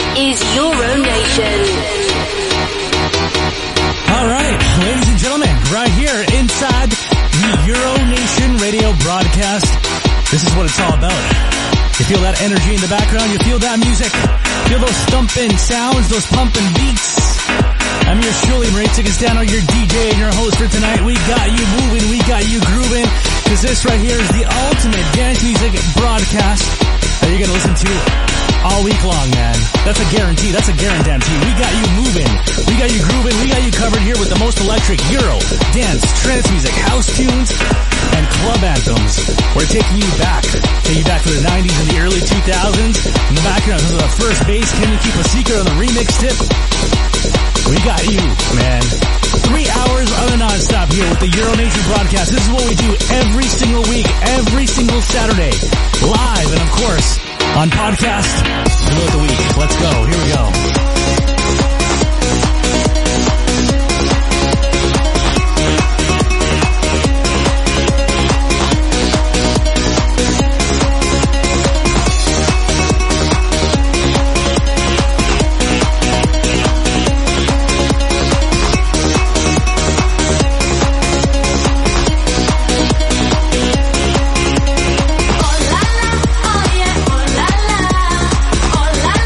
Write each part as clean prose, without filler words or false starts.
is Euronation. All right, ladies and gentlemen, right here inside the Euronation radio broadcast. This is what it's all about. You feel that energy in the background, you feel that music, feel those thumping sounds, those pumping beats. I'm yours truly, Marie Ticketsdano, your DJ and your host for tonight. We got you moving, we got you grooving, because this right here is the ultimate dance music broadcast that you're going to listen to all week long, man. That's a guarantee. That's a guarantee. We got you moving. We got you grooving. We got you covered here with the most electric Euro, dance, trance music, house tunes, and club anthems. We're taking you back to the 90s and the early 2000s. In the background, this is the first bass. Can you keep a secret on the remix tip? We got you, man. 3 hours on a non-stop here with the Euronation broadcast. This is what we do every single week, every single Saturday, live, and of course, on podcast throughout the week. Let's go. Here we go. Oh la la, oh yeah, oh la la, oh la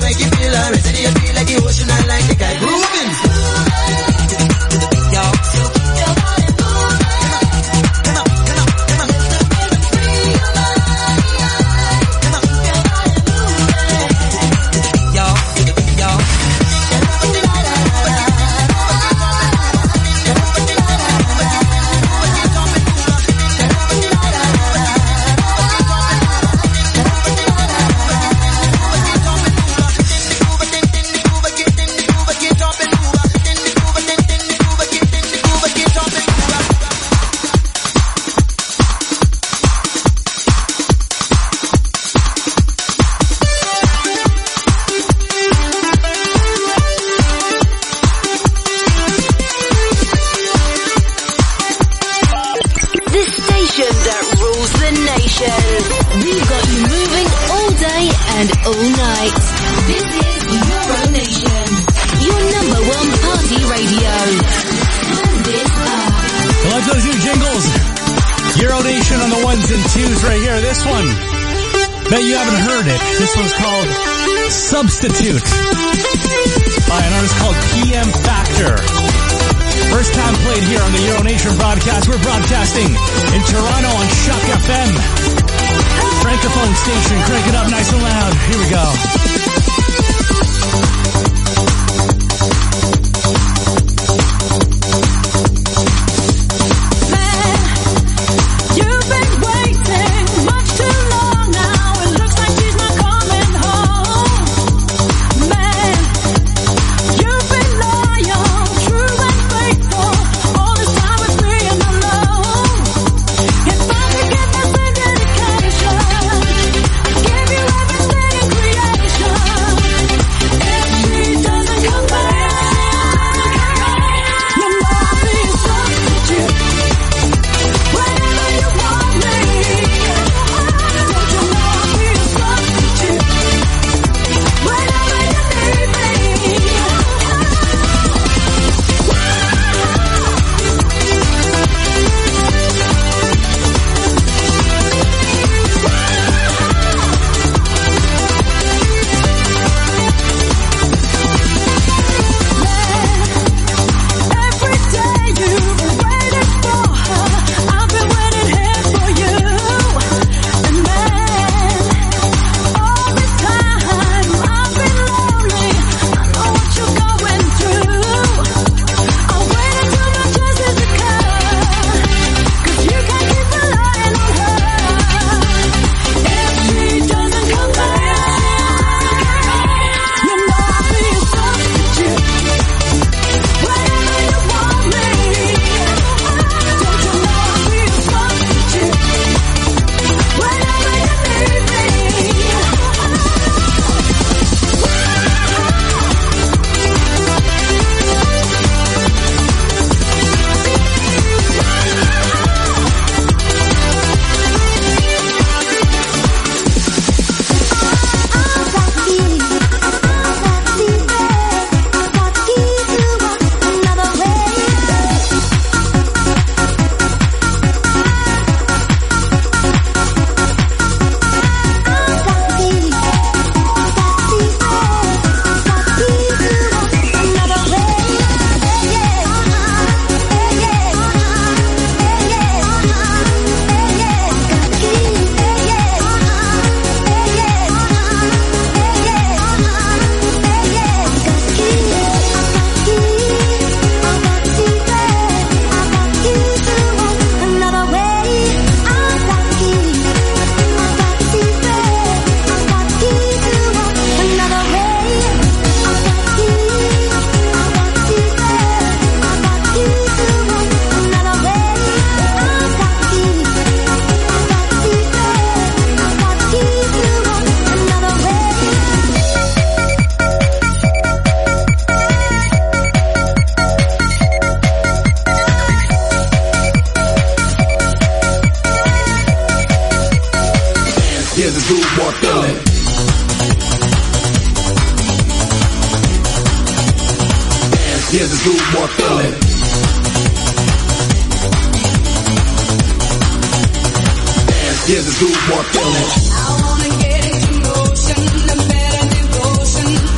make you feel alright. Do you feel like the ocean and like the guy grooving? Yo. Substitute by an artist called PM Factor. First time played here on the Euro Nation broadcast. We're broadcasting in Toronto on Shock FM. Francophone station. Crank it up nice and loud. Here we go. Here's the groove, more feeling. Here's the groove, more feeling. I wanna get into motion, a better devotion.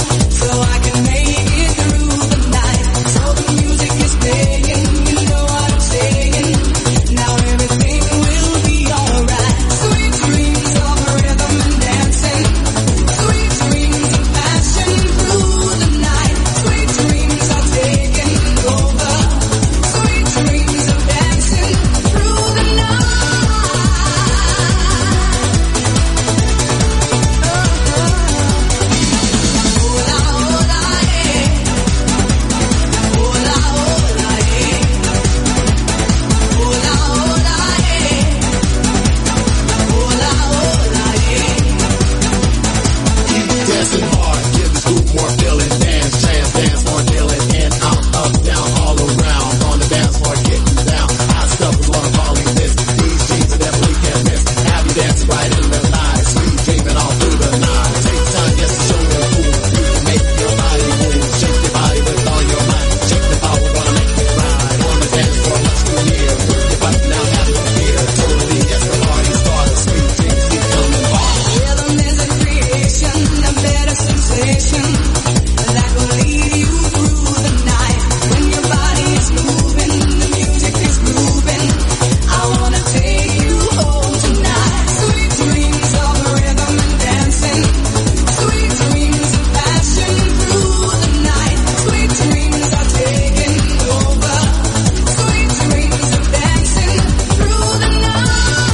dancing hard, give the group more feeling. Dance, chance, dance more dealing. In, out, up, down, all around. On the dance floor, getting down. Hot stuff is what I'm calling this. These jeans are definitely can't miss. Have you dancing right in the night. Sweet dreaming all through the night. Take time, yes, to show them cool. You can make your body move. Shake your body with all your might. Shake the power, gonna make it right. On the dance floor, much too near. Work your body now, have no fear. Totally, yes, the party starts. Sweet dreams keep coming by. Rhythm is a creation, a better sensation that will lead you through the night. When your body is moving, the music is grooving. I wanna take you home tonight. Sweet dreams of rhythm and dancing. Sweet dreams of passion through the night. Sweet dreams are taking over. Sweet dreams of dancing through the night.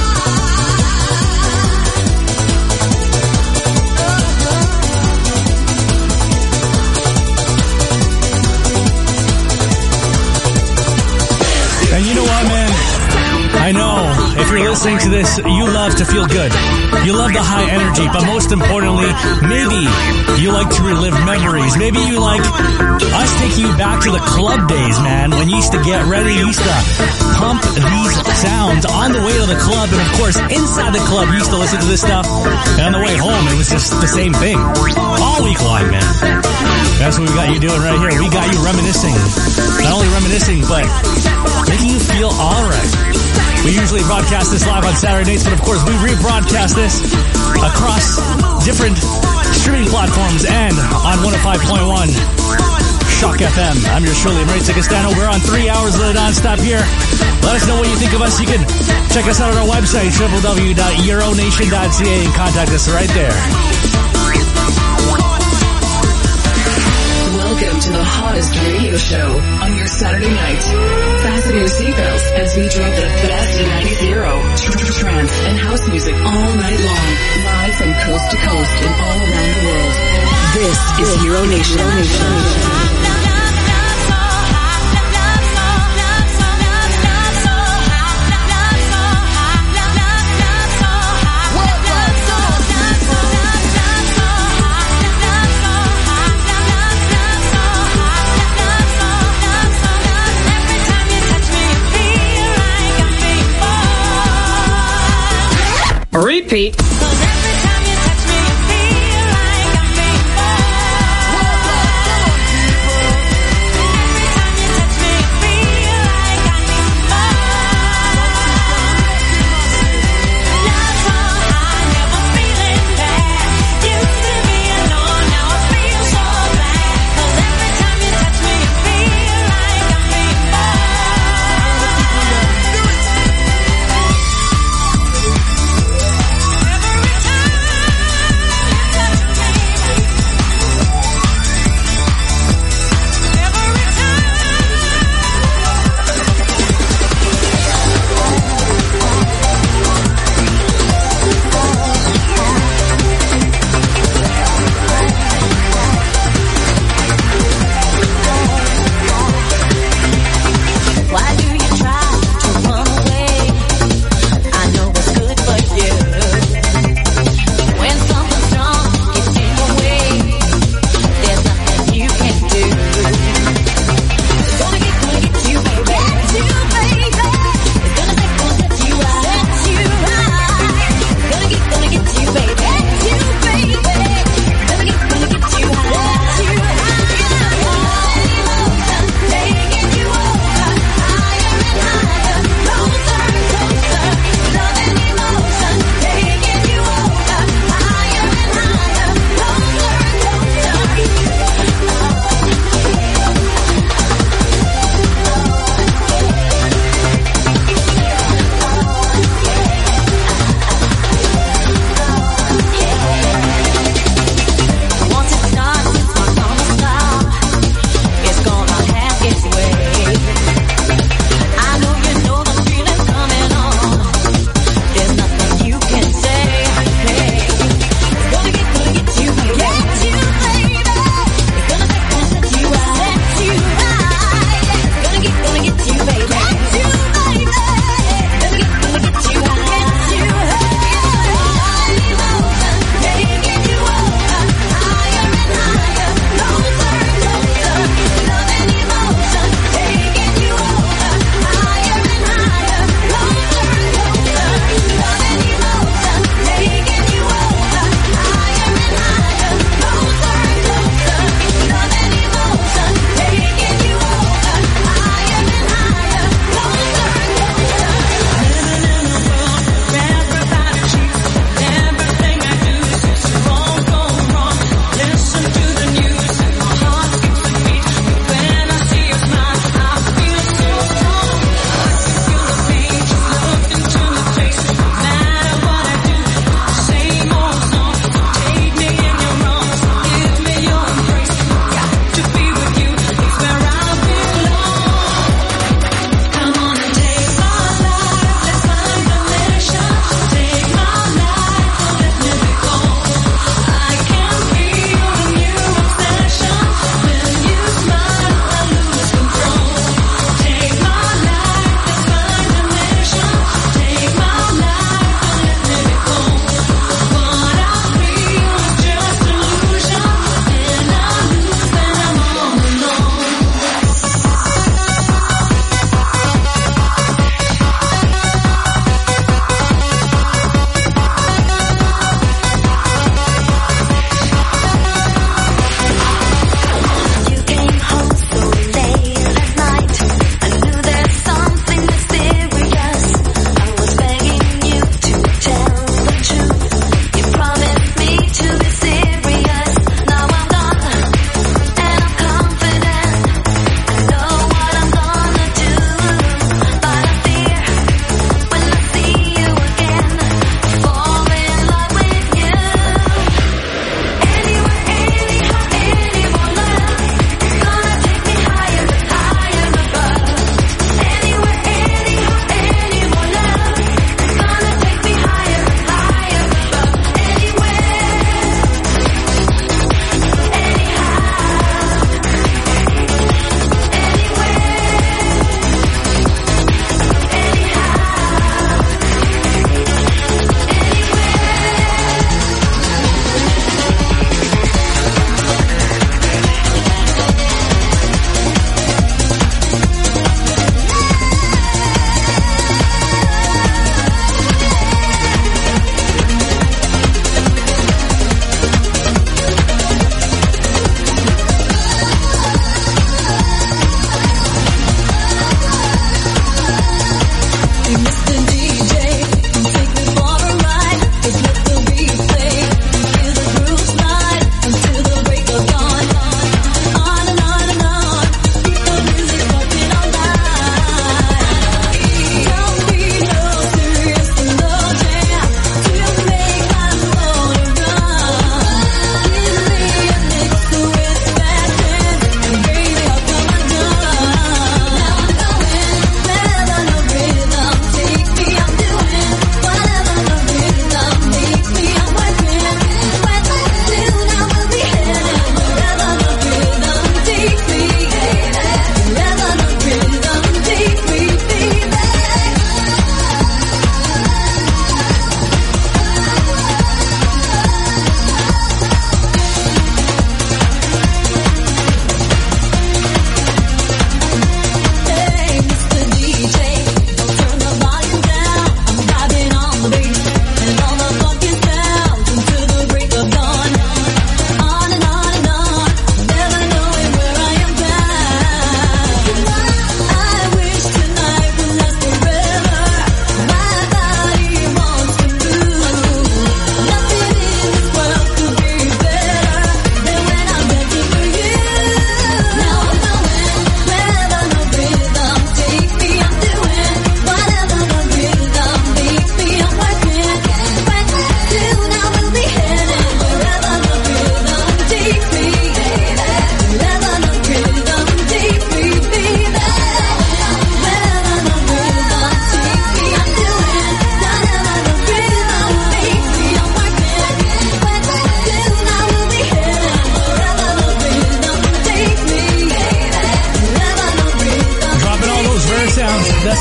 And you know what, man? I know, if you're listening to this, you love to feel good. You love the high energy, but most importantly, maybe you like to relive memories. Maybe you like us taking you back to the club days, man, when you used to get ready, you used to pump these sounds on the way to the club, and of course, inside the club, you used to listen to this stuff, and on the way home, it was just the same thing. All week long, man. That's what we got you doing right here. We got you reminiscing. Not only reminiscing, but making you feel alright. We usually broadcast this live on Saturday nights, but of course we rebroadcast this across different streaming platforms and on 105.1 Shock FM. I'm yours truly, Mauricio Castano. We're on 3 hours of the non-stop here. Let us know what you think of us. You can check us out on our website, www.euronation.ca, and contact us right there. Welcome to the hottest radio show on your Saturday night. Fasten your seatbelts as we drop the best in 90s, trance, and house music all night long. Live from coast to coast and all around the world. This is Euro Nation. Repeat. Every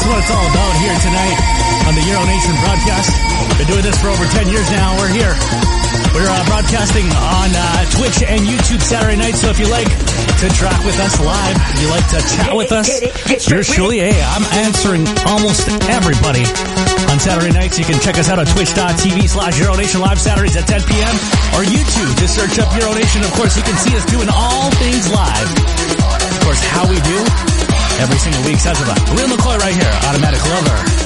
what it's all about here tonight on the Euro Nation broadcast. Been doing this for over 10 years now. We're here. We're broadcasting on Twitch and YouTube Saturday night, so if you like to track with us live, you like to chat with us, yours truly, hey, I'm answering almost everybody on Saturday nights. You can check us out on twitch.tv/Euronation live Saturdays at 10 p.m. or YouTube. Just search up Euronation. Of course, you can see us doing all things live. Of course, how we do every single week. Sounds of a Real McCoy right here, Automatic Lover.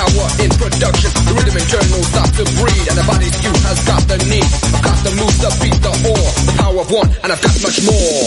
power in production. The rhythm in turn won't stop to breathe, and the body's you has got the need. I've got the moves, the beat, the ore, the power of one, and I've got much more.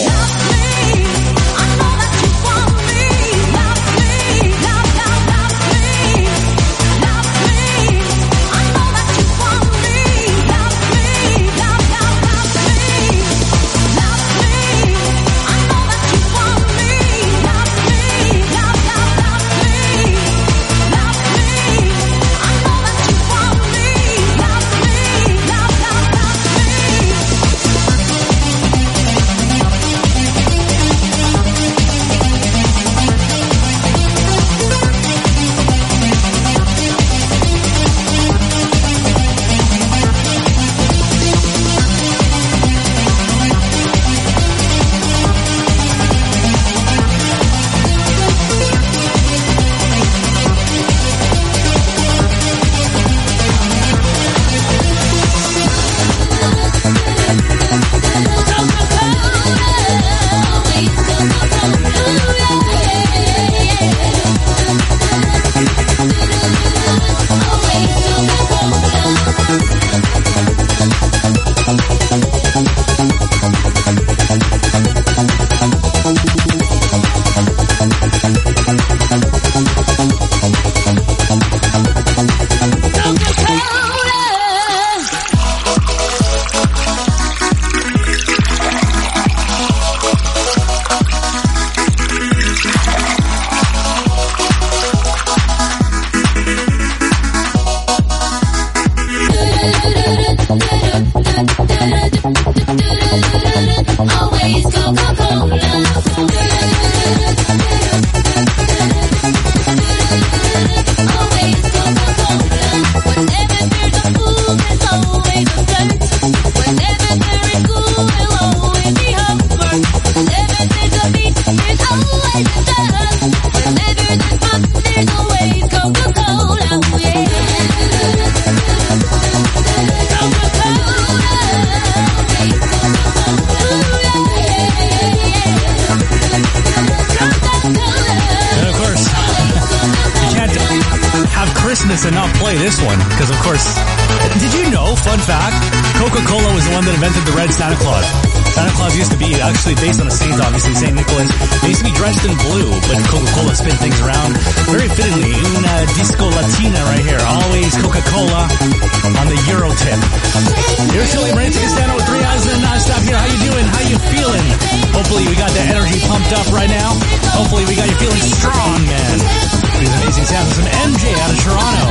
And not play this one, because of course, did you know, fun fact, Coca-Cola was the one that invented the red Santa Claus. Santa Claus used to be actually based on a saint, obviously, St. Nicholas. They used to be dressed in blue, but Coca-Cola spin things around very fittingly. Una disco latina right here. Always Coca-Cola on the Euro tip. Here's Philly, ready to take a stand out with 3 eyes and non-stop here. How you doing? How you feeling? Hopefully we got that energy pumped up right now. Hopefully we got you feeling strong, man. These amazing sounds of some MJ out of Toronto.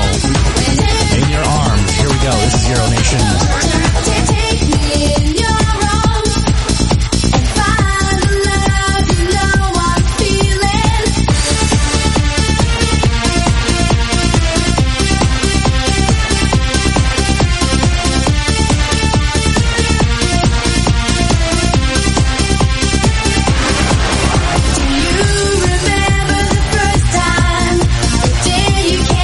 In your arms. Here we go. This is Euro Nation. Take me in your arms and find the love you know I'm feeling. Do you remember the first time, the day you came?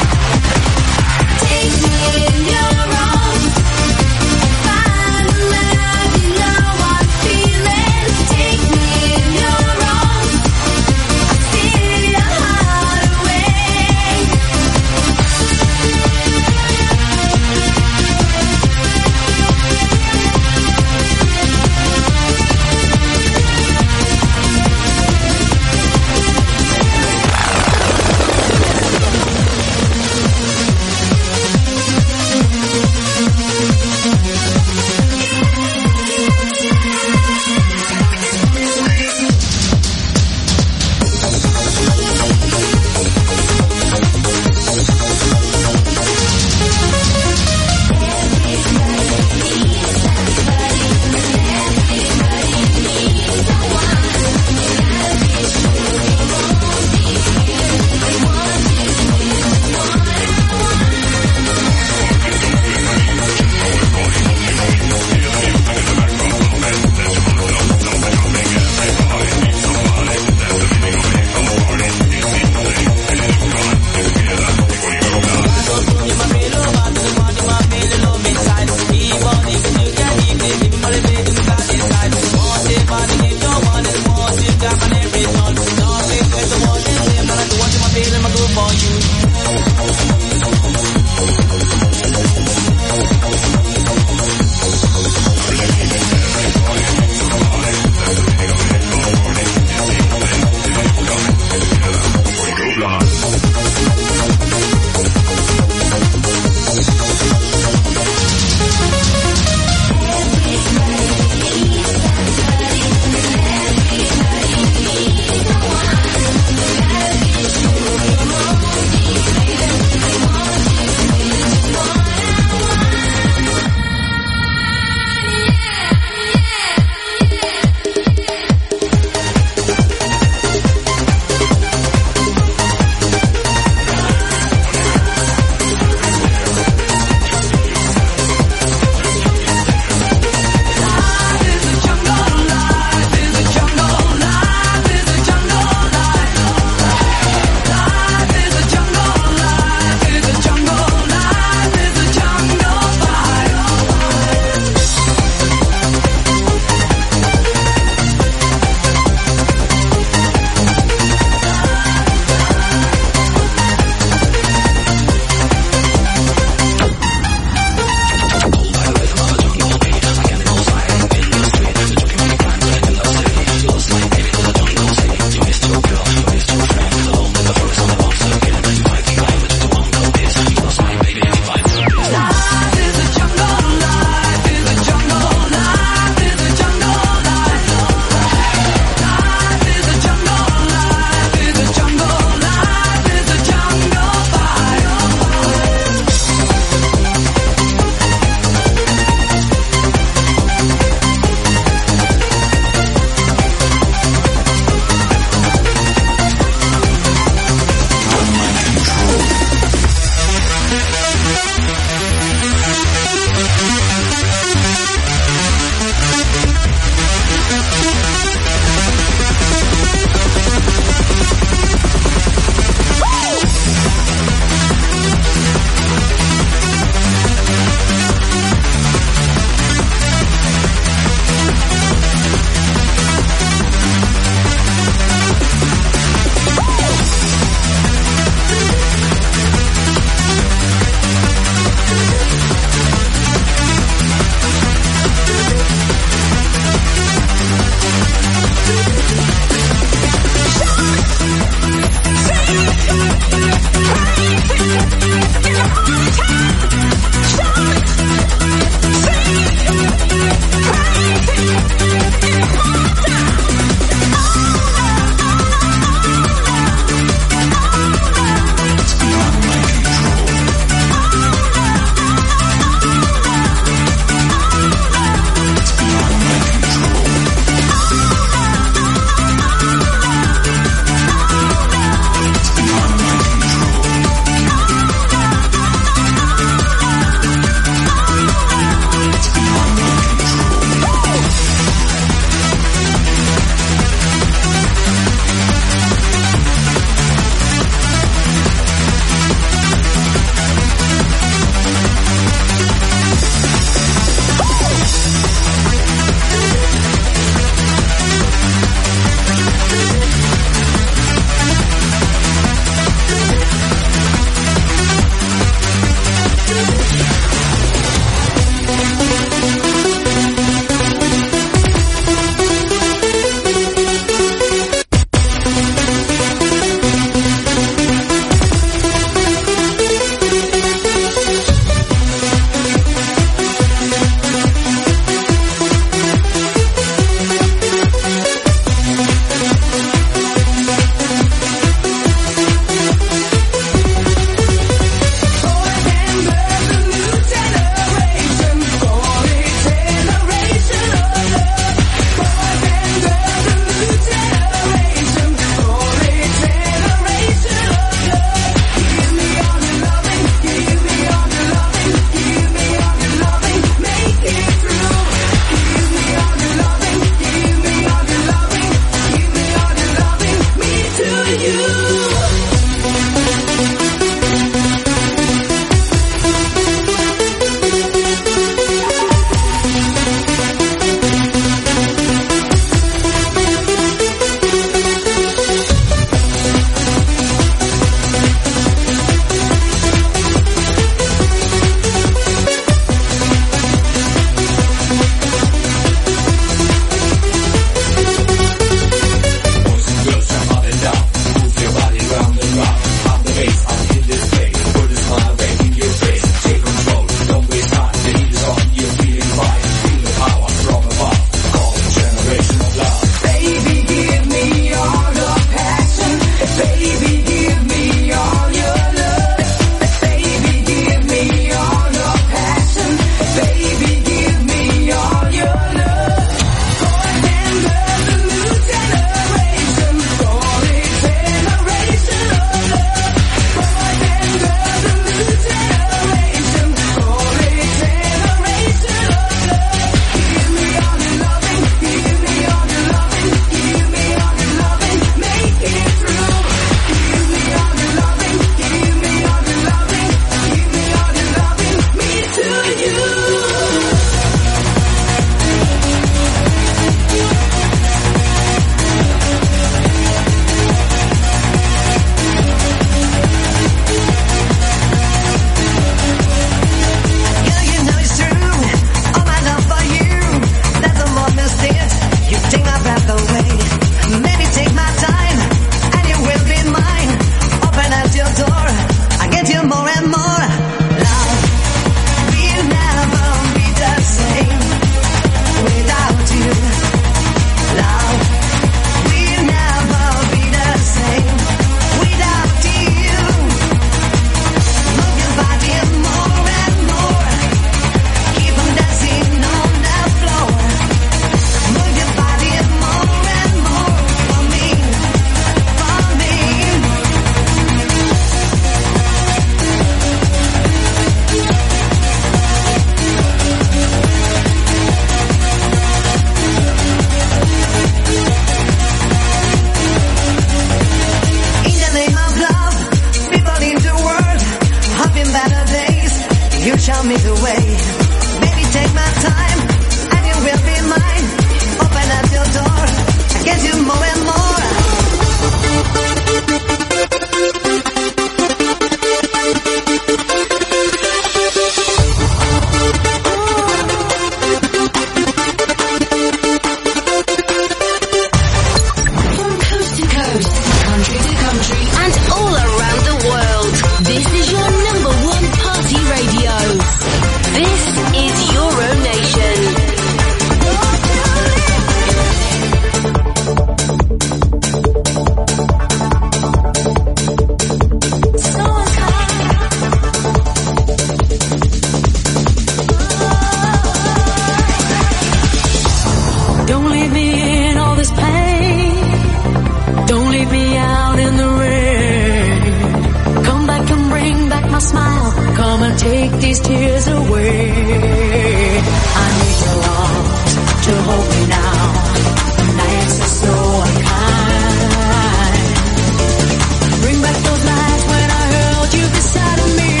take these tears away. I need your arms to hold me now. The nights are so unkind. Bring back those nights when I held you beside of me.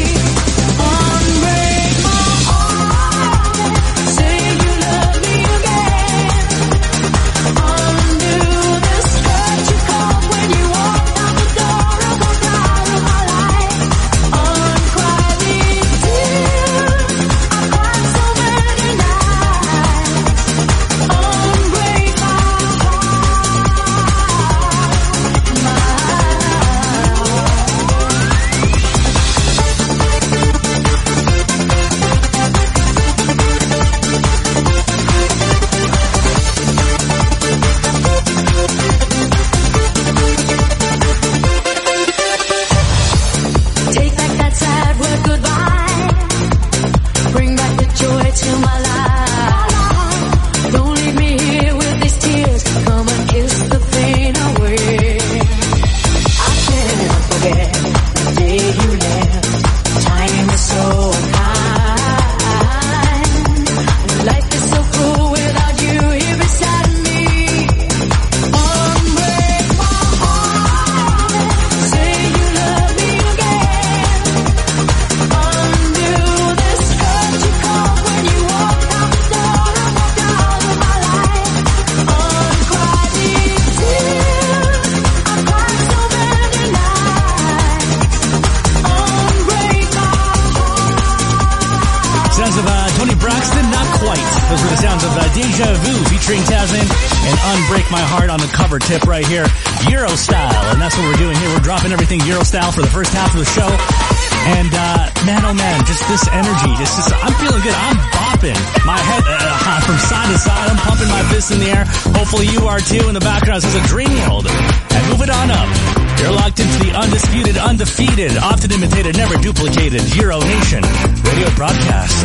Unbreak my heart. Say you love me again. Undo the skirt you caught when you walked out the door of the bride of my life. Uncry these tears. I cried so many nights. Unbreak my take back that sad word goodbye. Bring back the joy to my life. Don't leave me here with these tears. Come and kiss the pain away. I can't forget the day you left. Time is so unkind. Life is so cruel without you here beside me. Unbreak my heart. Say you love me again. Undo the skirt you caught when you walked out the door of my life. Uncry these tears. I cried so many nights. Unbreak my Sounds of Tony Braxton, not quite. Those were the sounds of Deja Vu featuring Tasman and Unbreak My Heart on the cover tip right here. Euro style, and that's what we're doing here. We're dropping everything Euro style for the first half of the show. And man, oh man, just this energy, I'm feeling good. I'm bopping my head from side to side. I'm pumping my fists in the air. Hopefully you are too. In the background says a Dream World. And move it on up. You're locked into the undisputed, undefeated, often imitated, never duplicated Euro Nation radio broadcast.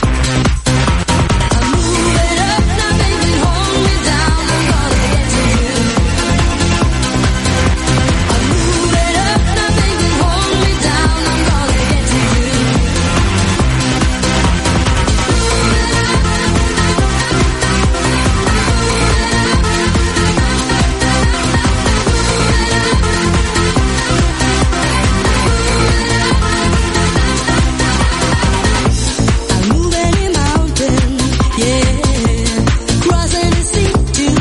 I'm moving up, now baby, hold me down. I'm gonna get to you. I'm moving up, now baby, hold me down. I'm gonna get to you. I'm moving in mountains, yeah. Crossing the sea to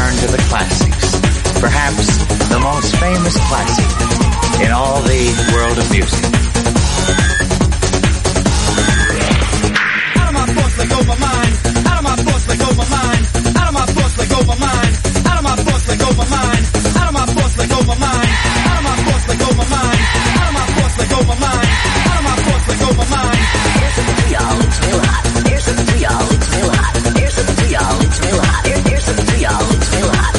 return to the classics. Perhaps the most famous classic in all the world of music. Out of my thoughts, let go my mind. Out of my thoughts, let go my mind. Out of my thoughts, let go my mind. Out of my thoughts, let go my mind. Out of my thoughts, let go my mind. Out of my thoughts, let go my mind. Out of my thoughts, let go my mind. Out of my thoughts, let go my mind. Here's something to y'all, it's real hot. Here's something to y'all, it's real hot. Here's something to y'all, it's real hot. Here's something to y'all, it's real hot.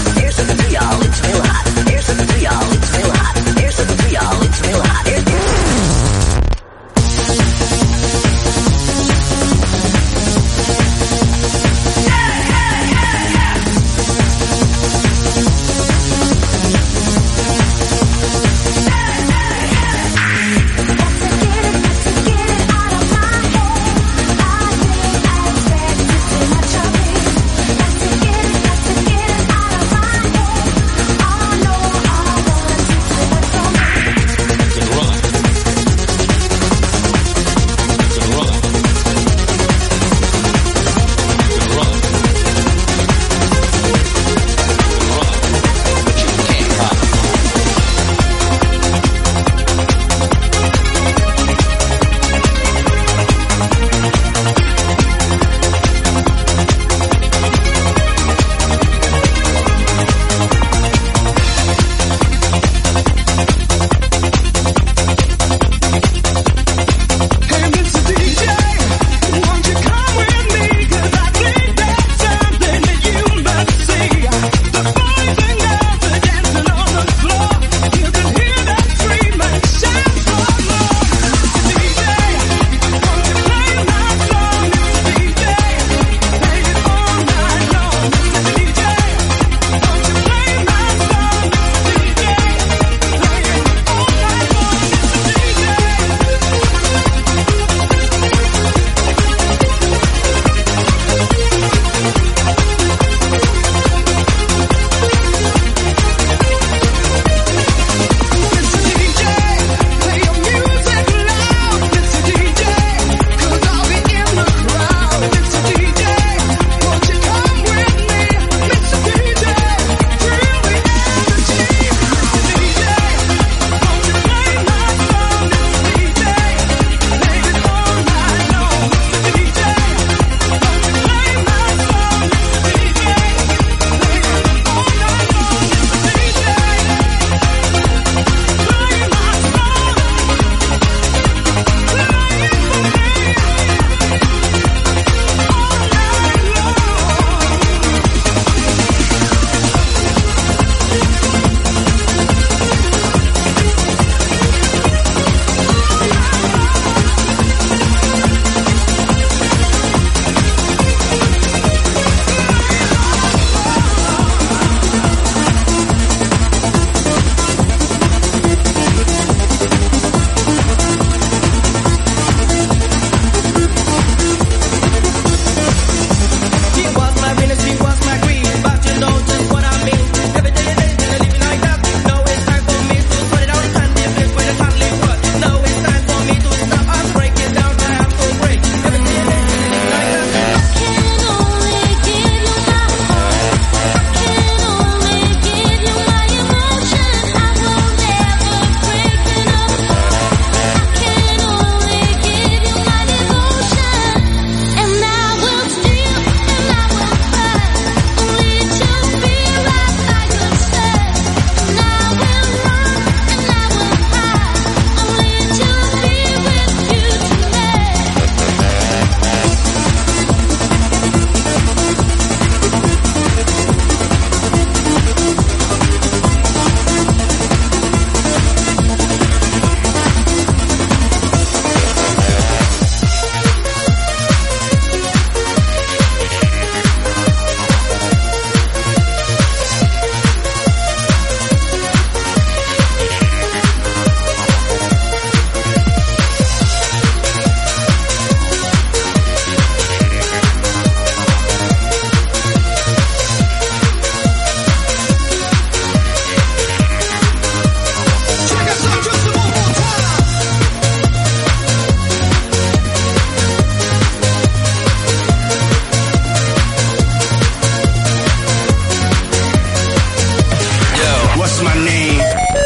What's my name?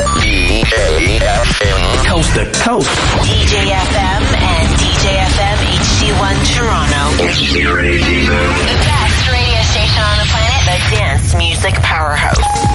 DJFM. Coast to coast. DJFM and DJFM HD1 Toronto. The best radio station on the planet. The dance music powerhouse.